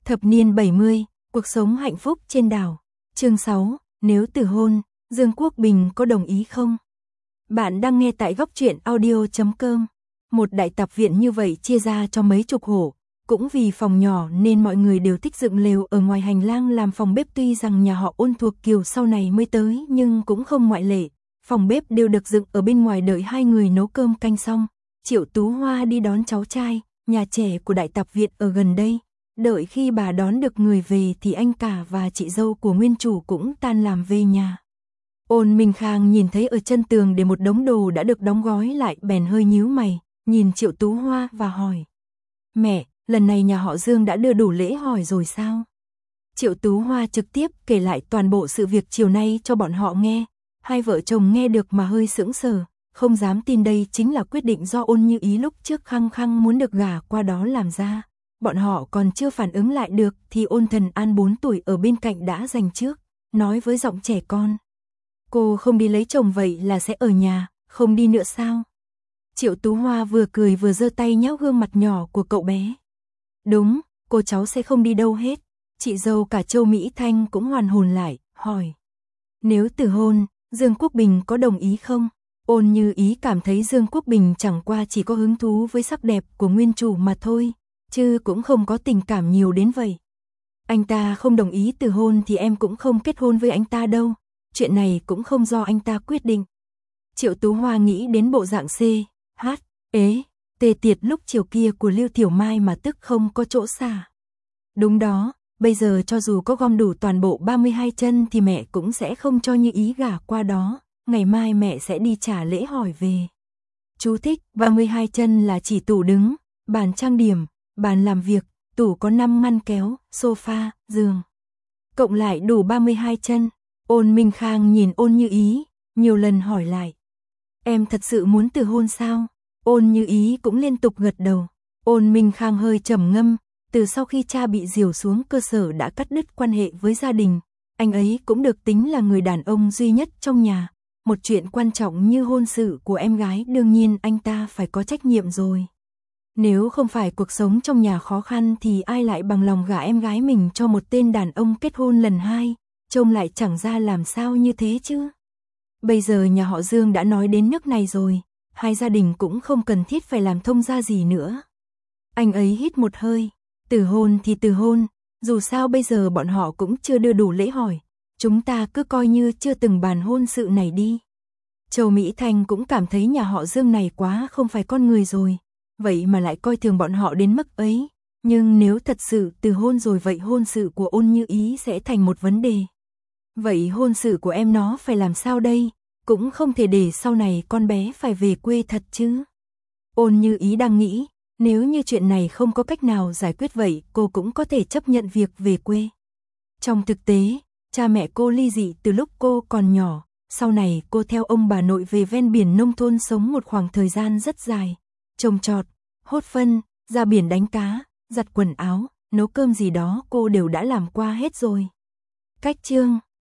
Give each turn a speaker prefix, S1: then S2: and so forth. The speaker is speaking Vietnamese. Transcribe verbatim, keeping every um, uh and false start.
S1: Thập niên bảy mươi, cuộc sống hạnh phúc trên đảo. Chương sáu, nếu từ hôn, Dương Quốc Bình có đồng ý không? Bạn đang nghe tại góc truyện audio chấm com. Một đại tập viện như vậy chia ra cho mấy chục hộ, cũng vì phòng nhỏ nên mọi người đều thích dựng lều ở ngoài hành lang làm phòng bếp, tuy rằng nhà họ Ôn thuộc Kiều sau này mới tới nhưng cũng không ngoại lệ. Phòng bếp đều được dựng ở bên ngoài đợi hai người nấu cơm canh xong. Triệu Tú Hoa đi đón cháu trai, nhà trẻ của đại tập viện ở gần đây. Đợi khi bà đón được người về thì anh cả và chị dâu của nguyên chủ cũng tan làm về nhà. Ôn Minh Khang nhìn thấy ở chân tường để một đống đồ đã được đóng gói lại bèn hơi nhíu mày, nhìn Triệu Tú Hoa và hỏi. Mẹ, lần này nhà họ Dương đã đưa đủ lễ hỏi rồi sao? Triệu Tú Hoa trực tiếp kể lại toàn bộ sự việc chiều nay cho bọn họ nghe. Hai vợ chồng nghe được mà hơi sững sờ, không dám tin đây chính là quyết định do Ôn Như Ý lúc trước khăng khăng muốn được gả qua đó làm ra. Bọn họ còn chưa phản ứng lại được thì Ôn Thần An bốn tuổi ở bên cạnh đã giành trước, nói với giọng trẻ con. Cô không đi lấy chồng vậy là sẽ ở nhà, không đi nữa sao? Triệu Tú Hoa vừa cười vừa giơ tay nhéo gương mặt nhỏ của cậu bé. Đúng, cô cháu sẽ không đi đâu hết. Chị dâu cả Châu Mỹ Thanh cũng hoàn hồn lại, hỏi. Nếu từ hôn, Dương Quốc Bình có đồng ý không? Ôn Như Ý cảm thấy Dương Quốc Bình chẳng qua chỉ có hứng thú với sắc đẹp của nguyên chủ mà thôi, chứ cũng không có tình cảm nhiều đến vậy. Anh ta không đồng ý từ hôn thì em cũng không kết hôn với anh ta đâu, chuyện này cũng không do anh ta quyết định. Triệu Tú Hoa nghĩ đến bộ dạng C, H, ế, tê tiệt lúc chiều kia của Lưu Tiểu Mai mà tức không có chỗ xả. Đúng đó, bây giờ cho dù có gom đủ toàn bộ ba mươi hai chân thì mẹ cũng sẽ không cho Như Ý gả qua đó, ngày mai mẹ sẽ đi trả lễ hỏi về. Chú thích, ba mươi hai chân là chỉ tủ đứng, bàn trang điểm, bàn làm việc, tủ có năm ngăn kéo, sofa, giường. Cộng lại đủ ba mươi hai chân. Ôn Minh Khang nhìn Ôn Như Ý, nhiều lần hỏi lại. Em thật sự muốn từ hôn sao? Ôn Như Ý cũng liên tục gật đầu. Ôn Minh Khang hơi trầm ngâm, từ sau khi cha bị diều xuống cơ sở đã cắt đứt quan hệ với gia đình. Anh ấy cũng được tính là người đàn ông duy nhất trong nhà. Một chuyện quan trọng như hôn sự của em gái đương nhiên anh ta phải có trách nhiệm rồi. Nếu không phải cuộc sống trong nhà khó khăn thì ai lại bằng lòng gả em gái mình cho một tên đàn ông kết hôn lần hai, trông lại chẳng ra làm sao như thế chứ. Bây giờ nhà họ Dương đã nói đến nước này rồi, hai gia đình cũng không cần thiết phải làm thông gia gì nữa. Anh ấy hít một hơi, từ hôn thì từ hôn, dù sao bây giờ bọn họ cũng chưa đưa đủ lễ hỏi, chúng ta cứ coi như chưa từng bàn hôn sự này đi. Châu Mỹ Thanh cũng cảm thấy nhà họ Dương này quá không phải con người rồi, vậy mà lại coi thường bọn họ đến mức ấy, nhưng nếu thật sự từ hôn rồi vậy hôn sự của Ôn Như Ý sẽ thành một vấn đề. Vậy hôn sự của em nó phải làm sao đây, cũng không thể để sau này con bé phải về quê thật chứ. Ôn Như Ý đang nghĩ, nếu như chuyện này không có cách nào giải quyết vậy cô cũng có thể chấp nhận việc về quê. Trong thực tế, cha mẹ cô ly dị từ lúc cô còn nhỏ, sau này cô theo ông bà nội về ven biển nông thôn sống một khoảng thời gian rất dài. Trồng trọt, hốt phân, ra biển đánh cá, giặt quần áo, nấu cơm gì đó cô đều đã làm qua hết rồi. Cách chương